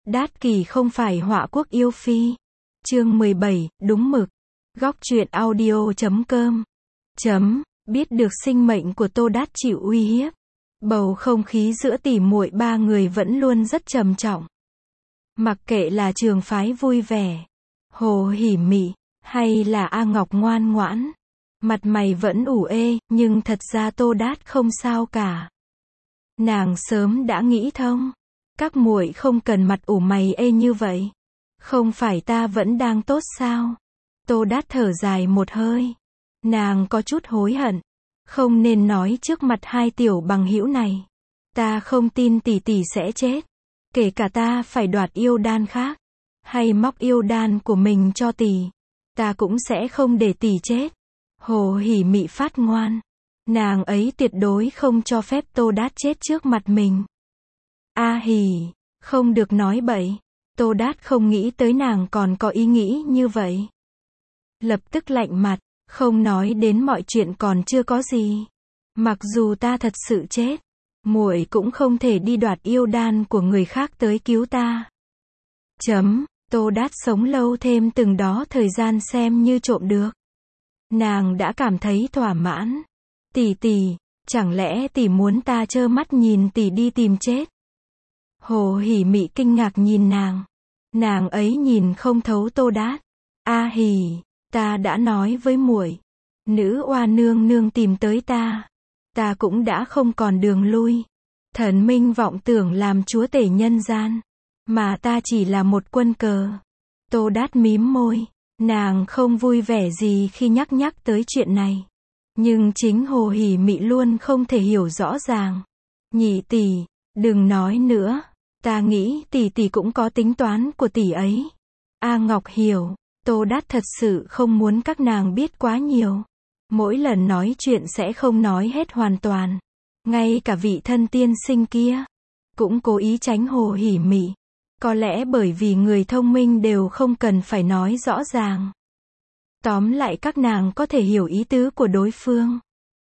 Đát Kỷ không phải họa quốc yêu phi. Chương 17, đúng mực. Góc truyện audio.com. Biết được sinh mệnh của Tô Đát chịu uy hiếp. Bầu không khí giữa tỉ muội ba người vẫn luôn rất trầm trọng. Mặc kệ là Trường Phái vui vẻ, Hồ Hỉ Mị, hay là A Ngọc ngoan ngoãn, mặt mày vẫn ủ ê, nhưng thật ra Tô Đát không sao cả. Nàng sớm đã nghĩ thông, các muội không cần mặt ủ mày ê như vậy. Không phải ta vẫn đang tốt sao? Tô Đát thở dài một hơi. Nàng có chút hối hận, không nên nói trước mặt hai tiểu bằng hữu này. Ta không tin tỷ tỷ sẽ chết. Kể cả ta phải đoạt yêu đan khác, hay móc yêu đan của mình cho tỷ, ta cũng sẽ không để tỷ chết. Hồ Hỉ Mị phát ngoan. Nàng ấy tuyệt đối không cho phép Tô Đát chết trước mặt mình. A hỉ, không được nói bậy. Tô Đát không nghĩ tới nàng còn có ý nghĩ như vậy. Lập tức lạnh mặt, không nói đến mọi chuyện còn chưa có gì. Mặc dù ta thật sự chết, muội cũng không thể đi đoạt yêu đan của người khác tới cứu ta. Tô Đát sống lâu thêm từng đó thời gian xem như trộm được. Nàng đã cảm thấy thỏa mãn. Tỷ tỷ, chẳng lẽ tỷ muốn ta trơ mắt nhìn tỷ đi tìm chết? Hồ Hỉ Mị kinh ngạc nhìn nàng. Nàng ấy nhìn không thấu Tô Đát. A hỉ, ta đã nói với muội, nữ oa nương nương tìm tới ta, ta cũng đã không còn đường lui. Thần minh vọng tưởng làm chúa tể nhân gian, mà ta chỉ là một quân cờ. Tô Đát mím môi, nàng không vui vẻ gì khi nhắc tới chuyện này. Nhưng chính Hồ Hỉ Mị luôn không thể hiểu rõ ràng. Nhị tỷ, đừng nói nữa, ta nghĩ tỷ tỷ cũng có tính toán của tỷ ấy. A Ngọc hiểu, Tô Đát thật sự không muốn các nàng biết quá nhiều. Mỗi lần nói chuyện sẽ không nói hết hoàn toàn. Ngay cả vị thân tiên sinh kia cũng cố ý tránh Hồ Hỉ Mị. Có lẽ bởi vì người thông minh đều không cần phải nói rõ ràng. Tóm lại các nàng có thể hiểu ý tứ của đối phương.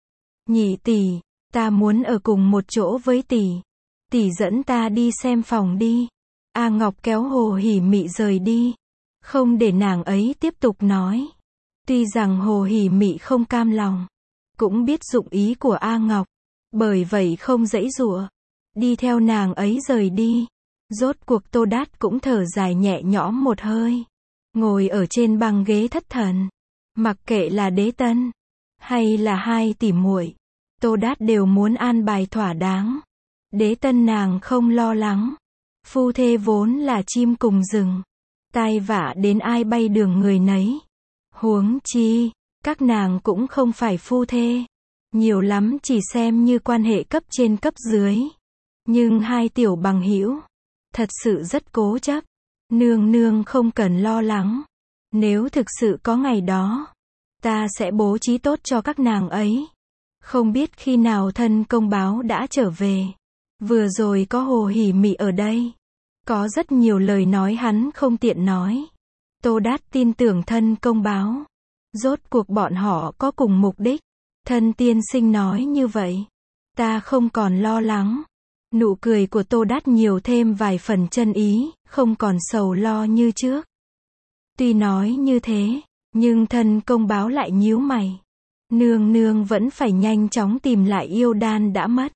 Nhị tỷ, ta muốn ở cùng một chỗ với tỷ. Tỷ dẫn ta đi xem phòng đi. A Ngọc kéo Hồ Hỉ Mị rời đi, không để nàng ấy tiếp tục nói. Tuy rằng Hồ Hỉ Mị không cam lòng, cũng biết dụng ý của A Ngọc, bởi vậy không giãy giụa, đi theo nàng ấy rời đi. Rốt cuộc Tô Đát cũng thở dài nhẹ nhõm một hơi, ngồi ở trên băng ghế thất thần. Mặc kệ là Đế Tân hay là hai tỷ muội, Tô Đát đều muốn an bài thỏa đáng. Đế Tân nàng không lo lắng, phu thê vốn là chim cùng rừng, tai vạ đến ai bay đường người nấy. Huống chi, các nàng cũng không phải phu thê, nhiều lắm chỉ xem như quan hệ cấp trên cấp dưới. Nhưng hai tiểu bằng hữu thật sự rất cố chấp. Nương nương không cần lo lắng, nếu thực sự có ngày đó, ta sẽ bố trí tốt cho các nàng ấy. Không biết khi nào thân công báo đã trở về. Vừa rồi có Hồ Hỉ Mị ở đây, có rất nhiều lời nói hắn không tiện nói. Tô Đát tin tưởng thân công báo. Rốt cuộc bọn họ có cùng mục đích. Thân tiên sinh nói như vậy, ta không còn lo lắng. Nụ cười của Tô Đát nhiều thêm vài phần chân ý, không còn sầu lo như trước. Tuy nói như thế, nhưng thân công báo lại nhíu mày. Nương nương vẫn phải nhanh chóng tìm lại yêu đan đã mất.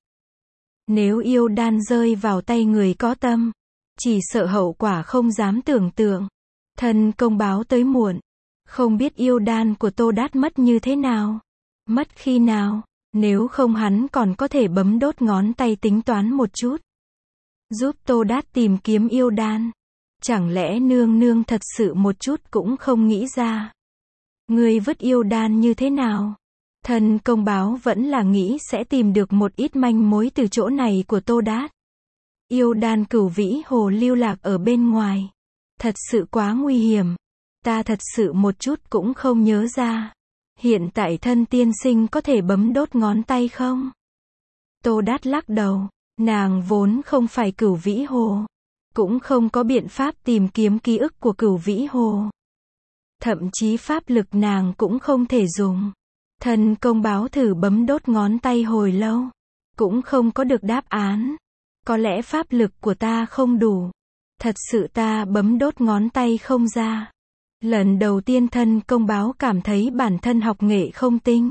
Nếu yêu đan rơi vào tay người có tâm, chỉ sợ hậu quả không dám tưởng tượng. Thân công báo tới muộn, không biết yêu đan của Tô Đát mất như thế nào, mất khi nào. Nếu không hắn còn có thể bấm đốt ngón tay tính toán một chút, giúp Tô Đát tìm kiếm yêu đan. Chẳng lẽ nương nương thật sự một chút cũng không nghĩ ra? Người vứt yêu đan như thế nào? Thân công báo vẫn là nghĩ sẽ tìm được một ít manh mối từ chỗ này của Tô Đát. Yêu đan Cửu Vĩ Hồ lưu lạc ở bên ngoài, thật sự quá nguy hiểm. Ta thật sự một chút cũng không nhớ ra. Hiện tại thân tiên sinh có thể bấm đốt ngón tay không? Tô Đát lắc đầu, nàng vốn không phải Cửu Vĩ Hồ, cũng không có biện pháp tìm kiếm ký ức của Cửu Vĩ Hồ. Thậm chí pháp lực nàng cũng không thể dùng. Thân công báo thử bấm đốt ngón tay hồi lâu, cũng không có được đáp án. Có lẽ pháp lực của ta không đủ. Thật sự ta bấm đốt ngón tay không ra. Lần đầu tiên thân công báo cảm thấy bản thân học nghệ không tinh.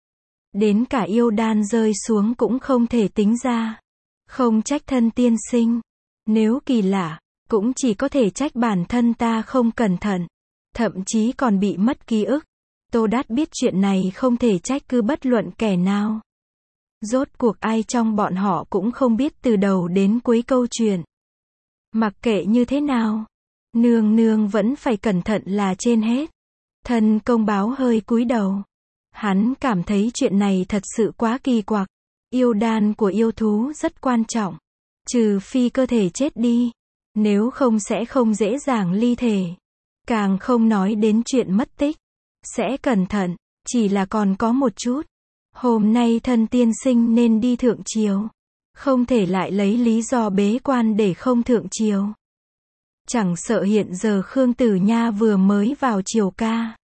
Đến cả yêu đan rơi xuống cũng không thể tính ra. Không trách thân tiên sinh. Nếu kỳ lạ, cũng chỉ có thể trách bản thân ta không cẩn thận. Thậm chí còn bị mất ký ức. Tô Đát biết chuyện này không thể trách cứ bất luận kẻ nào. Rốt cuộc ai trong bọn họ cũng không biết từ đầu đến cuối câu chuyện. Mặc kệ như thế nào, nương nương vẫn phải cẩn thận là trên hết. Thân công báo hơi cúi đầu. Hắn cảm thấy chuyện này thật sự quá kỳ quặc. Yêu đan của yêu thú rất quan trọng. Trừ phi cơ thể chết đi. Nếu không sẽ không dễ dàng ly thể. Càng không nói đến chuyện mất tích. Sẽ cẩn thận, chỉ là còn có một chút. Hôm nay thân tiên sinh nên đi thượng triều. Không thể lại lấy lý do bế quan để không thượng triều. Chẳng sợ hiện giờ Khương Tử Nha vừa mới vào triều ca.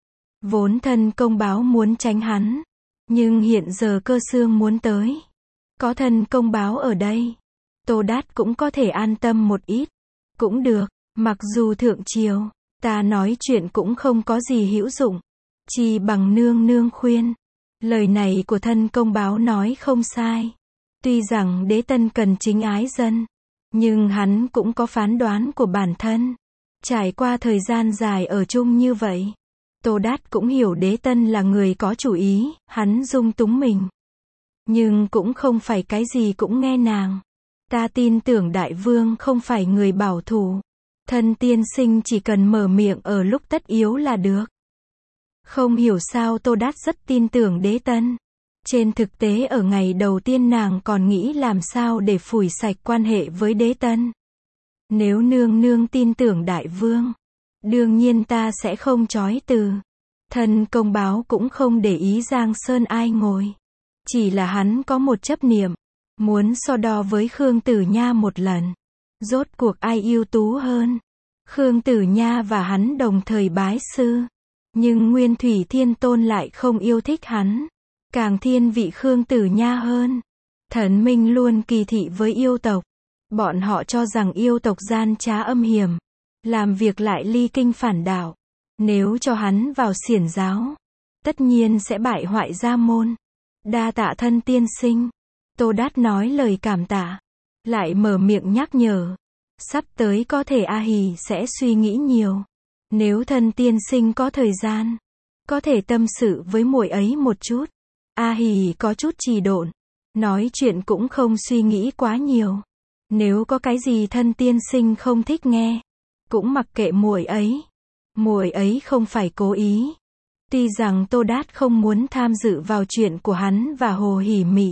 Vốn thân công báo muốn tránh hắn. Nhưng hiện giờ Cơ Xương muốn tới. Có thân công báo ở đây. Tô Đát cũng có thể an tâm một ít. Cũng được, mặc dù thượng triều, ta nói chuyện cũng không có gì hữu dụng. Chỉ bằng nương nương khuyên. Lời này của thân công báo nói không sai. Tuy rằng đế tân cần chính ái dân. Nhưng hắn cũng có phán đoán của bản thân. Trải qua thời gian dài ở chung như vậy. Tô Đát cũng hiểu đế tân là người có chủ ý, hắn dung túng mình. Nhưng cũng không phải cái gì cũng nghe nàng. Ta tin tưởng đại vương không phải người bảo thủ. Thân tiên sinh chỉ cần mở miệng ở lúc tất yếu là được. Không hiểu sao Tô Đát rất tin tưởng đế tân. Trên thực tế ở ngày đầu tiên nàng còn nghĩ làm sao để phủi sạch quan hệ với đế tân. Nếu nương nương tin tưởng đại vương, đương nhiên ta sẽ không chối từ. Thân công báo cũng không để ý Giang Sơn ai ngồi. Chỉ là hắn có một chấp niệm. Muốn so đo với Khương Tử Nha một lần. Rốt cuộc ai ưu tú hơn. Khương Tử Nha và hắn đồng thời bái sư. Nhưng Nguyên Thủy Thiên Tôn lại không yêu thích hắn. Càng thiên vị Khương Tử Nha hơn. Thần Minh luôn kỳ thị với yêu tộc. Bọn họ cho rằng yêu tộc gian trá âm hiểm. Làm việc lại ly kinh phản đạo. Nếu cho hắn vào xiển giáo, tất nhiên sẽ bại hoại gia môn. Đa tạ thân tiên sinh. Tô Đát nói lời cảm tạ. Lại mở miệng nhắc nhở. Sắp tới có thể A Hì sẽ suy nghĩ nhiều. Nếu thân tiên sinh có thời gian, có thể tâm sự với muội ấy một chút. A Hì có chút trì độn. Nói chuyện cũng không suy nghĩ quá nhiều. Nếu có cái gì thân tiên sinh không thích nghe, cũng mặc kệ muội ấy. Muội ấy không phải cố ý. Tuy rằng Tô Đát không muốn tham dự vào chuyện của hắn và Hồ Hỉ Mị.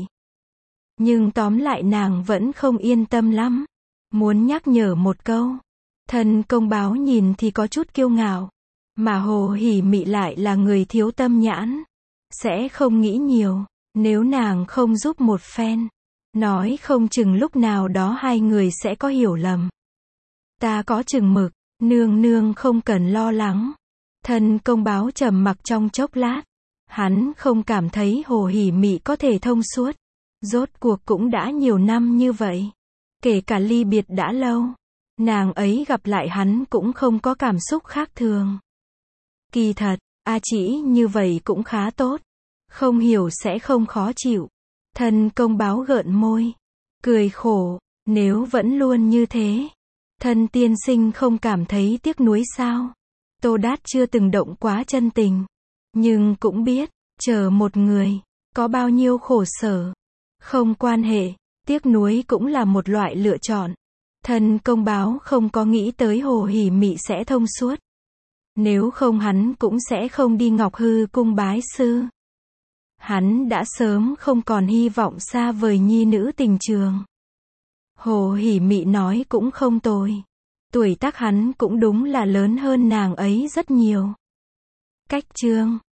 Nhưng tóm lại nàng vẫn không yên tâm lắm. Muốn nhắc nhở một câu. Thân công báo nhìn thì có chút kiêu ngạo. Mà Hồ Hỉ Mị lại là người thiếu tâm nhãn. Sẽ không nghĩ nhiều. Nếu nàng không giúp một phen. Nói không chừng lúc nào đó hai người sẽ có hiểu lầm. Ta có chừng mực. Nương nương không cần lo lắng. Thân công báo trầm mặc trong chốc lát. Hắn không cảm thấy Hồ Hỉ Mị có thể thông suốt. Rốt cuộc cũng đã nhiều năm như vậy. Kể cả ly biệt đã lâu. Nàng ấy gặp lại hắn cũng không có cảm xúc khác thường. Kỳ thật, A Chỉ như vậy cũng khá tốt. Không hiểu sẽ không khó chịu. Thân công báo gợn môi. Cười khổ. Nếu vẫn luôn như thế. Thân tiên sinh không cảm thấy tiếc nuối sao? Tô Đát chưa từng động quá chân tình. Nhưng cũng biết, chờ một người, có bao nhiêu khổ sở. Không quan hệ, tiếc nuối cũng là một loại lựa chọn. Thân công báo không có nghĩ tới Hồ Hỉ Mị sẽ thông suốt. Nếu không hắn cũng sẽ không đi Ngọc Hư cung bái sư. Hắn đã sớm không còn hy vọng xa vời nhi nữ tình trường. Hồ Hỉ Mị nói cũng không tồi. Tuổi tác hắn cũng đúng là lớn hơn nàng ấy rất nhiều. Cách chương